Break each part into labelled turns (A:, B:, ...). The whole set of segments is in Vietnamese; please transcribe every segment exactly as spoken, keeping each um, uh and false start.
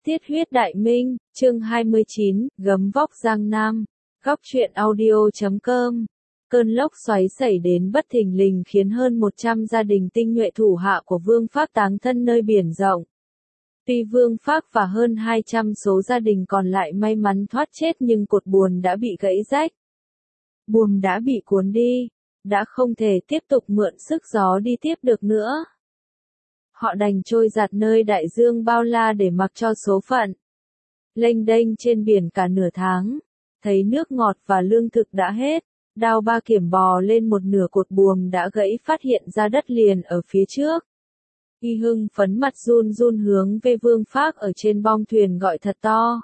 A: Tiết huyết đại minh, chương hai mươi chín, gấm vóc Giang Nam. Góc truyện audio chấm com. Cơn lốc xoáy xảy đến bất thình lình khiến hơn một trăm gia đình tinh nhuệ thủ hạ của Vương Phác táng thân nơi biển rộng. Tuy Vương Phác và hơn hai trăm số gia đình còn lại may mắn thoát chết nhưng cột buồm đã bị gãy rách. Buồm đã bị cuốn đi, đã không thể tiếp tục mượn sức gió đi tiếp được nữa. Họ đành trôi giạt nơi đại dương bao la để mặc cho số phận. Lênh đênh trên biển cả nửa tháng, thấy nước ngọt và lương thực đã hết, Đao Ba Kiểm bò lên một nửa cột buồm đã gãy phát hiện ra đất liền ở phía trước. Y hưng phấn mặt run run hướng về Vương Phác ở trên bong thuyền gọi thật to.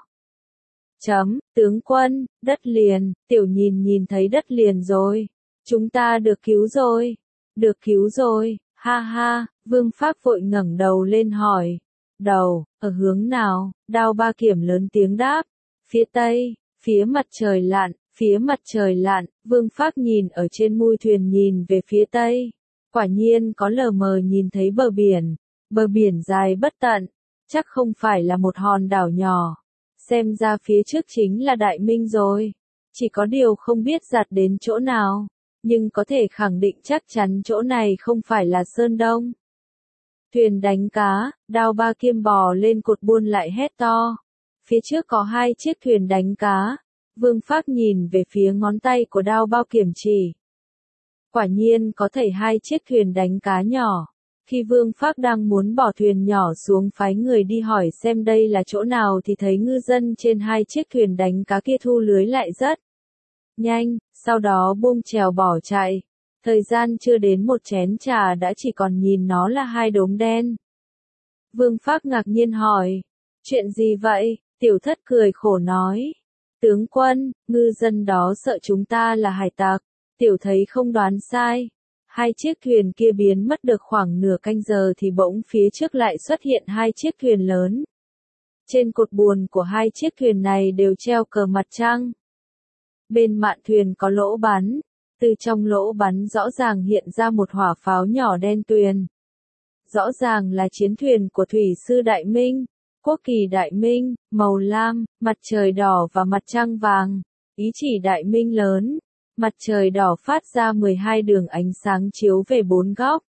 A: Chấm, tướng quân, đất liền, tiểu nhìn nhìn thấy đất liền rồi. Chúng ta được cứu rồi, được cứu rồi, ha ha, Vương Phác vội ngẩng đầu lên hỏi. Đầu, ở hướng nào? Đao Ba Kiểm lớn tiếng đáp. Phía tây, phía mặt trời lặn, phía mặt trời lặn, Vương Phác nhìn ở trên mui thuyền nhìn về phía tây. Quả nhiên có lờ mờ nhìn thấy bờ biển, bờ biển dài bất tận, chắc không phải là một hòn đảo nhỏ. Xem ra phía trước chính là Đại Minh rồi. Chỉ có điều không biết giạt đến chỗ nào, nhưng có thể khẳng định chắc chắn chỗ này không phải là Sơn Đông. Thuyền đánh cá, Đao Ba Kiểm bò lên cột buôn lại hét to. Phía trước có hai chiếc thuyền đánh cá. Vương Phác nhìn về phía ngón tay của Đao Ba Kiểm chỉ. Quả nhiên có thảy hai chiếc thuyền đánh cá nhỏ. Khi Vương Phác đang muốn bỏ thuyền nhỏ xuống phái người đi hỏi xem đây là chỗ nào thì thấy ngư dân trên hai chiếc thuyền đánh cá kia thu lưới lại rất nhanh, sau đó buông chèo bỏ chạy. Thời gian chưa đến một chén trà đã chỉ còn nhìn nó là hai đốm đen. Vương Phác ngạc nhiên hỏi, chuyện gì vậy? Tiểu Thất cười khổ nói, tướng quân, ngư dân đó sợ chúng ta là hải tặc. Tiểu thấy không đoán sai. Hai chiếc thuyền kia biến mất được khoảng nửa canh giờ thì bỗng phía trước lại xuất hiện hai chiếc thuyền lớn. Trên cột buồm của hai chiếc thuyền này đều treo cờ mặt trăng. Bên mạn thuyền có lỗ bắn. Từ trong lỗ bắn rõ ràng hiện ra một hỏa pháo nhỏ đen tuyền. Rõ ràng là chiến thuyền của thủy sư Đại Minh, quốc kỳ Đại Minh, màu lam, mặt trời đỏ và mặt trăng vàng. Ý chỉ Đại Minh lớn. Mặt trời đỏ phát ra mười hai đường ánh sáng chiếu về bốn góc.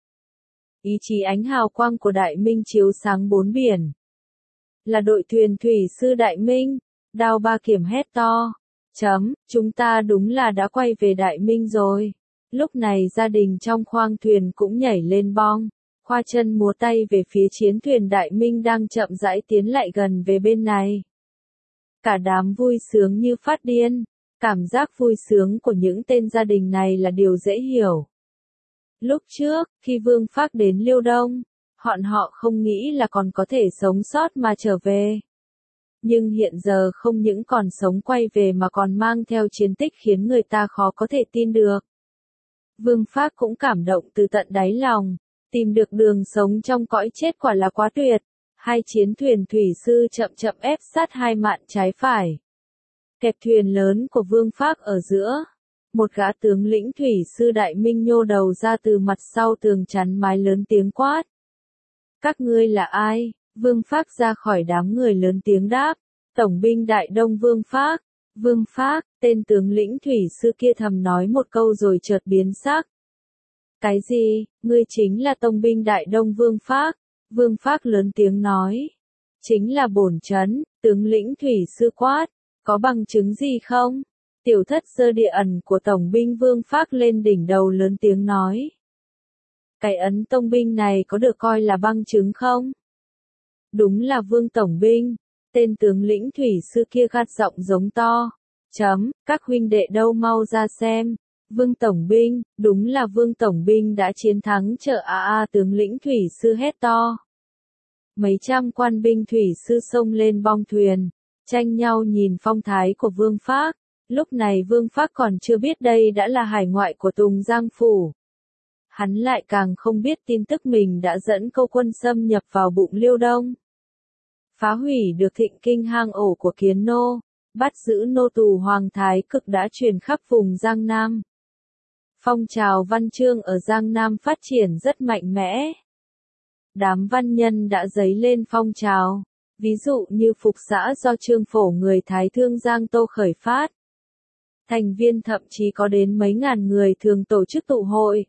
A: Ý chí ánh hào quang của Đại Minh chiếu sáng bốn biển. Là đội thuyền thủy sư Đại Minh. Đao Ba Kiểm hét to. Chấm, chúng ta đúng là đã quay về Đại Minh rồi. Lúc này gia đình trong khoang thuyền cũng nhảy lên bong, khoa chân múa tay về phía chiến thuyền Đại Minh đang chậm rãi tiến lại gần về bên này. Cả đám vui sướng như phát điên. Cảm giác vui sướng của những tên gia đình này là điều dễ hiểu. Lúc trước, khi Vương Phác đến Liêu Đông, bọn họ không nghĩ là còn có thể sống sót mà trở về. Nhưng hiện giờ không những còn sống quay về mà còn mang theo chiến tích khiến người ta khó có thể tin được. Vương Phác cũng cảm động từ tận đáy lòng, tìm được đường sống trong cõi chết quả là quá tuyệt. Hai chiến thuyền thủy sư chậm chậm ép sát hai mạn trái phải. Kẹp thuyền lớn của Vương Phác ở giữa. Một gã tướng lĩnh thủy sư Đại Minh nhô đầu ra từ mặt sau tường chắn mái lớn tiếng quát. Các ngươi là ai? Vương Phác ra khỏi đám người lớn tiếng đáp. Tổng binh Đại Đông Vương Phác. Vương Phác, tên tướng lĩnh thủy sư kia thầm nói một câu rồi chợt biến sắc. Cái gì? Ngươi chính là Tông binh Đại Đông Vương Phác. Vương Phác lớn tiếng nói. Chính là bổn trấn, tướng lĩnh thủy sư quát. Có bằng chứng gì không? Tiểu Thất giơ địa ẩn của Tổng binh Vương Phác lên đỉnh đầu lớn tiếng nói. Cái ấn tông binh này có được coi là bằng chứng không? Đúng là Vương Tổng binh. Tên tướng lĩnh thủy sư kia gắt giọng giống to. Chấm, các huynh đệ đâu mau ra xem. Vương Tổng binh, đúng là Vương Tổng binh đã chiến thắng chợ a a tướng lĩnh thủy sư hét to. Mấy trăm quan binh thủy sư xông lên bong thuyền. Tranh nhau nhìn phong thái của Vương Phác. Lúc này Vương Phác còn chưa biết đây đã là hải ngoại của Tùng Giang Phủ. Hắn lại càng không biết tin tức mình đã dẫn câu quân xâm nhập vào bụng Liêu Đông. Phá hủy được thịnh kinh hang ổ của Kiến Nô, bắt giữ nô tù Hoàng Thái Cực đã truyền khắp vùng Giang Nam. Phong trào văn chương ở Giang Nam phát triển rất mạnh mẽ. Đám văn nhân đã dấy lên phong trào. Ví dụ như phục xã do Trương Phổ người Thái Thương Giang Tô khởi phát. Thành viên thậm chí có đến mấy ngàn người thường tổ chức tụ hội,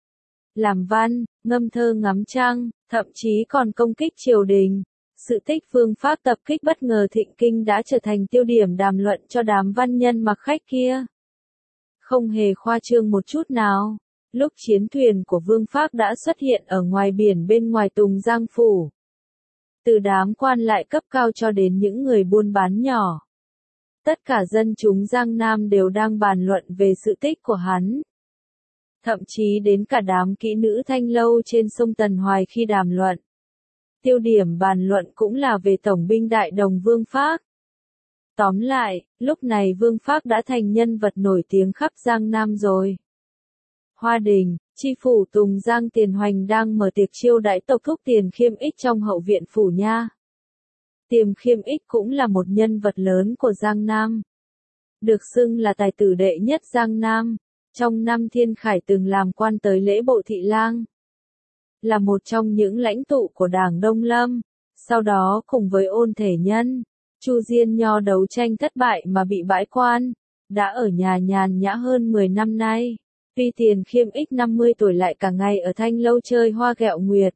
A: làm văn, ngâm thơ ngắm trăng, thậm chí còn công kích triều đình. Sự tích Vương Phác tập kích bất ngờ thịnh kinh đã trở thành tiêu điểm đàm luận cho đám văn nhân mặc khách kia. Không hề khoa trương một chút nào. Lúc chiến thuyền của Vương Phác đã xuất hiện ở ngoài biển bên ngoài Tùng Giang Phủ. Từ đám quan lại cấp cao cho đến những người buôn bán nhỏ. Tất cả dân chúng Giang Nam đều đang bàn luận về sự tích của hắn. Thậm chí đến cả đám kỹ nữ thanh lâu trên sông Tần Hoài khi đàm luận. Tiêu điểm bàn luận cũng là về tổng binh đại đồng Vương Phác. Tóm lại, lúc này Vương Phác đã thành nhân vật nổi tiếng khắp Giang Nam rồi. Hoa Đình, tri phủ Tùng Giang Tiền Hoành đang mở tiệc chiêu đãi tộc thúc Tiền Khiêm Ích trong hậu viện phủ nha. Tiền Khiêm Ích cũng là một nhân vật lớn của Giang Nam. Được xưng là tài tử đệ nhất Giang Nam. Trong năm Thiên Khải từng làm quan tới lễ bộ thị lang. Là một trong những lãnh tụ của Đảng Đông Lâm. Sau đó cùng với Ôn Thể Nhân, Chu Diên Nho đấu tranh thất bại mà bị bãi quan. Đã ở nhà nhàn nhã hơn mười năm nay. Tuy Tiền Khiêm Ích năm mươi tuổi lại cả ngày ở thanh lâu chơi hoa ghẹo nguyệt.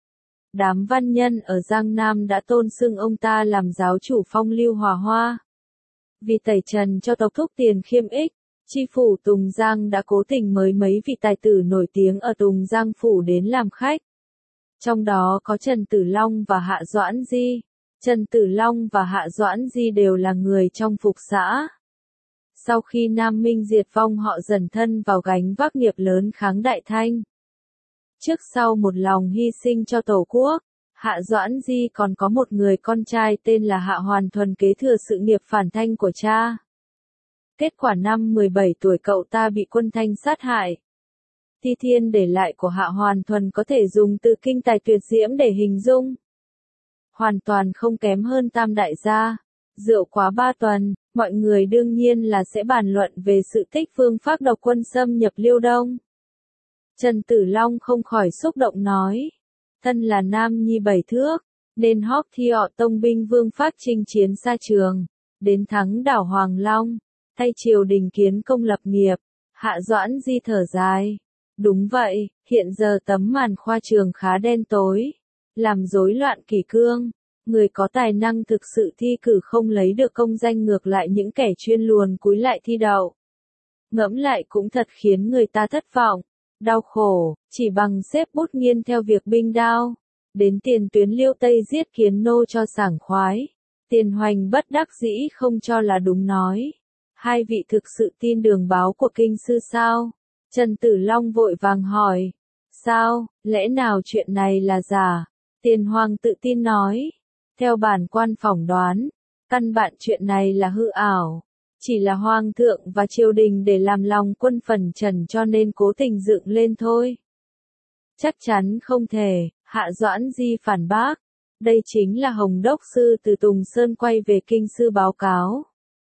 A: Đám văn nhân ở Giang Nam đã tôn xưng ông ta làm giáo chủ phong lưu hòa hoa. Vì tẩy trần cho tộc thúc Tiền Khiêm Ích, tri phủ Tùng Giang đã cố tình mời mấy vị tài tử nổi tiếng ở Tùng Giang Phủ đến làm khách. Trong đó có Trần Tử Long và Hạ Doãn Di. Trần Tử Long và Hạ Doãn Di đều là người trong phục xã. Sau khi Nam Minh diệt vong họ dần thân vào gánh vác nghiệp lớn kháng Đại Thanh. Trước sau một lòng hy sinh cho Tổ quốc, Hạ Doãn Di còn có một người con trai tên là Hạ Hoàn Thuần kế thừa sự nghiệp phản Thanh của cha. Kết quả năm mười bảy tuổi cậu ta bị quân Thanh sát hại. Thi thiên để lại của Hạ Hoàn Thuần có thể dùng từ kinh tài tuyệt diễm để hình dung. Hoàn toàn không kém hơn Tam Đại gia. Rượu quá ba tuần, mọi người đương nhiên là sẽ bàn luận về sự tích Vương Phác độc quân xâm nhập Liêu Đông. Trần Tử Long không khỏi xúc động nói. Thân là nam nhi bảy thước, nên hóp thi họ tông binh Vương Phác chinh chiến xa trường, đến thắng đảo Hoàng Long, thay triều đình kiến công lập nghiệp. Hạ Doãn Di thở dài. Đúng vậy, hiện giờ tấm màn khoa trường khá đen tối, làm rối loạn kỷ cương. Người có tài năng thực sự thi cử không lấy được công danh, ngược lại những kẻ chuyên luồn cúi lại thi đậu. Ngẫm lại cũng thật khiến người ta thất vọng, đau khổ, chỉ bằng xếp bút nghiên theo việc binh đao. Đến tiền tuyến Liêu Tây giết Kiến Nô cho sảng khoái. Tiền Hoành bất đắc dĩ không cho là đúng nói. Hai vị thực sự tin đường báo của kinh sư sao? Trần Tử Long vội vàng hỏi. Sao, lẽ nào chuyện này là giả? Tiền Hoàng tự tin nói. Theo bản quan phỏng đoán, căn bản chuyện này là hư ảo. Chỉ là Hoàng thượng và triều đình để làm lòng quân phần trần cho nên cố tình dựng lên thôi. Chắc chắn không thể, Hạ Doãn Di phản bác. Đây chính là Hồng Đốc Sư từ Tùng Sơn quay về kinh sư báo cáo.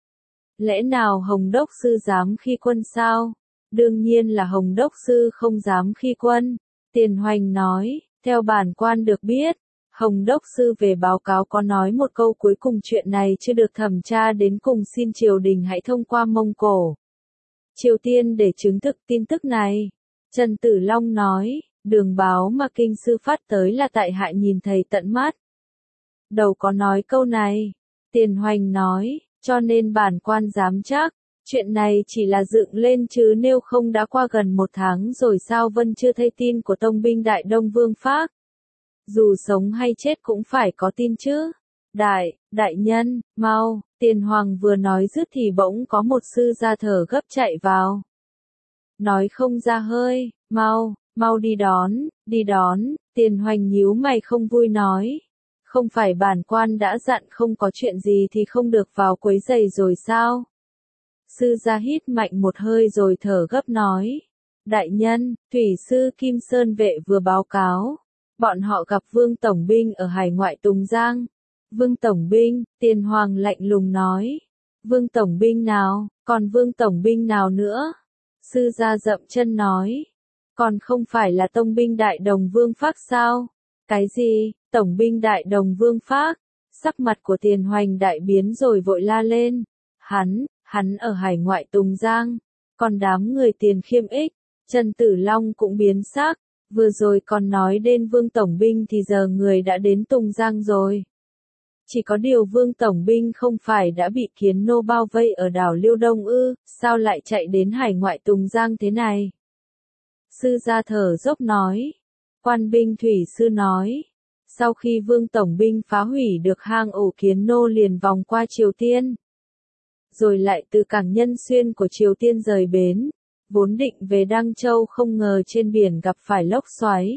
A: Lẽ nào Hồng Đốc Sư dám khi quân sao? Đương nhiên là Hồng Đốc Sư không dám khi quân. Tiền Hoành nói, theo bản quan được biết, Hồng Đốc Sư về báo cáo có nói một câu cuối cùng chuyện này chưa được thẩm tra đến cùng, xin triều đình hãy thông qua Mông Cổ, Triều Tiên để chứng thực tin tức này. Trần Tử Long nói, đường báo mà kinh sư phát tới là tại hạ nhìn thấy tận mắt. Đâu có nói câu này. Tiền Hoành nói, cho nên bản quan dám chắc, chuyện này chỉ là dựng lên chứ nếu không đã qua gần một tháng rồi sao vẫn chưa thấy tin của tông binh Đại Đông Vương Phác. Dù sống hay chết cũng phải có tin chứ. Đại, đại nhân, mau, Tiền Hoàng vừa nói dứt thì bỗng có một sư gia thở gấp chạy vào. Nói không ra hơi, mau, mau đi đón, đi đón, Tiền Hoành nhíu mày không vui nói. Không phải bản quan đã dặn không có chuyện gì thì không được vào quấy rầy rồi sao? Sư gia hít mạnh một hơi rồi thở gấp nói. Đại nhân, thủy sư Kim Sơn Vệ vừa báo cáo. Bọn họ gặp Vương Tổng binh ở hải ngoại Tùng Giang. Vương Tổng binh, Tiền Hoàng lạnh lùng nói. Vương Tổng binh nào, còn Vương Tổng binh nào nữa? Sư gia dậm chân nói. Còn không phải là Tông binh Đại Đồng Vương Phác sao? Cái gì, Tổng binh Đại Đồng Vương Phác? Sắc mặt của Tiền Hoành đại biến rồi vội la lên. Hắn, hắn ở hải ngoại Tùng Giang. Còn đám người Tiền Khiêm Ích, Trần Tử Long cũng biến sắc. Vừa rồi còn nói đến Vương Tổng Binh thì giờ người đã đến Tùng Giang rồi. Chỉ có điều Vương Tổng Binh không phải đã bị Kiến Nô bao vây ở đảo Liêu Đông ư, sao lại chạy đến hải ngoại Tùng Giang thế này? Sư gia thở dốc nói. Quan binh thủy sư nói. Sau khi Vương Tổng Binh phá hủy được hang ổ Kiến Nô liền vòng qua Triều Tiên. Rồi lại từ cảng Nhân Xuyên của Triều Tiên rời bến. Vốn định về Đăng Châu không ngờ trên biển gặp phải lốc xoáy.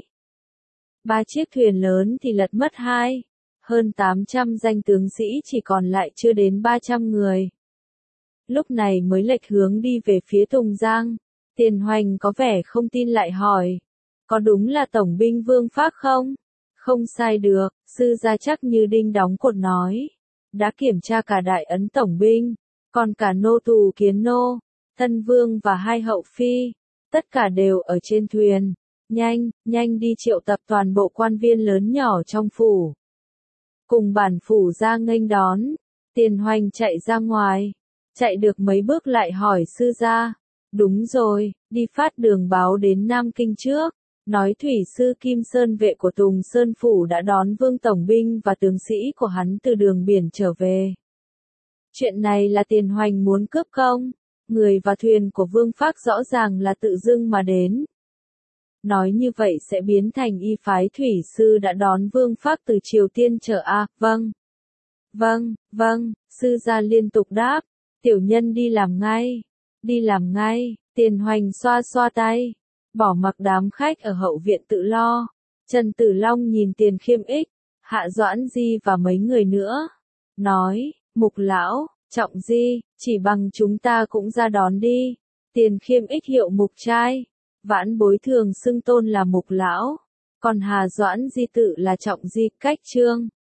A: Ba chiếc thuyền lớn thì lật mất hai. Hơn tám trăm danh tướng sĩ chỉ còn lại chưa đến ba trăm người. Lúc này mới lệch hướng đi về phía Tùng Giang. Tiền Hoành có vẻ không tin lại hỏi. Có đúng là Tổng binh Vương Phác không? Không sai được, sư gia chắc như đinh đóng cột nói. Đã kiểm tra cả đại ấn Tổng binh, còn cả nô tù Kiến Nô, Thân Vương và hai hậu phi. Tất cả đều ở trên thuyền. Nhanh, nhanh đi triệu tập toàn bộ quan viên lớn nhỏ trong phủ. Cùng bản phủ ra nghênh đón. Tiền Hoành chạy ra ngoài. Chạy được mấy bước lại hỏi sư gia. Đúng rồi, đi phát đường báo đến Nam Kinh trước. Nói thủy sư Kim Sơn vệ của Tùng Sơn Phủ đã đón Vương Tổng Binh và tướng sĩ của hắn từ đường biển trở về. Chuyện này là Tiền Hoành muốn cướp công. Người và thuyền của Vương Phác rõ ràng là tự dưng mà đến. Nói như vậy sẽ biến thành y phái thủy sư đã đón Vương Phác từ Triều Tiên trở a, vâng. Vâng, vâng, sư gia liên tục đáp. Tiểu nhân đi làm ngay. Đi làm ngay, Tiền Hoành xoa xoa tay. Bỏ mặc đám khách ở hậu viện tự lo. Trần Tử Long nhìn Tiền Khiêm Ích, Hạ Doãn Di và mấy người nữa. Nói, Mục lão, Trọng Di, chỉ bằng chúng ta cũng ra đón đi. Tiền Khiêm Ích hiệu Mục trai. Vãn Bối thường xưng tôn là Mục lão. Còn Hà Doãn Di tự là Trọng Di, cách trương.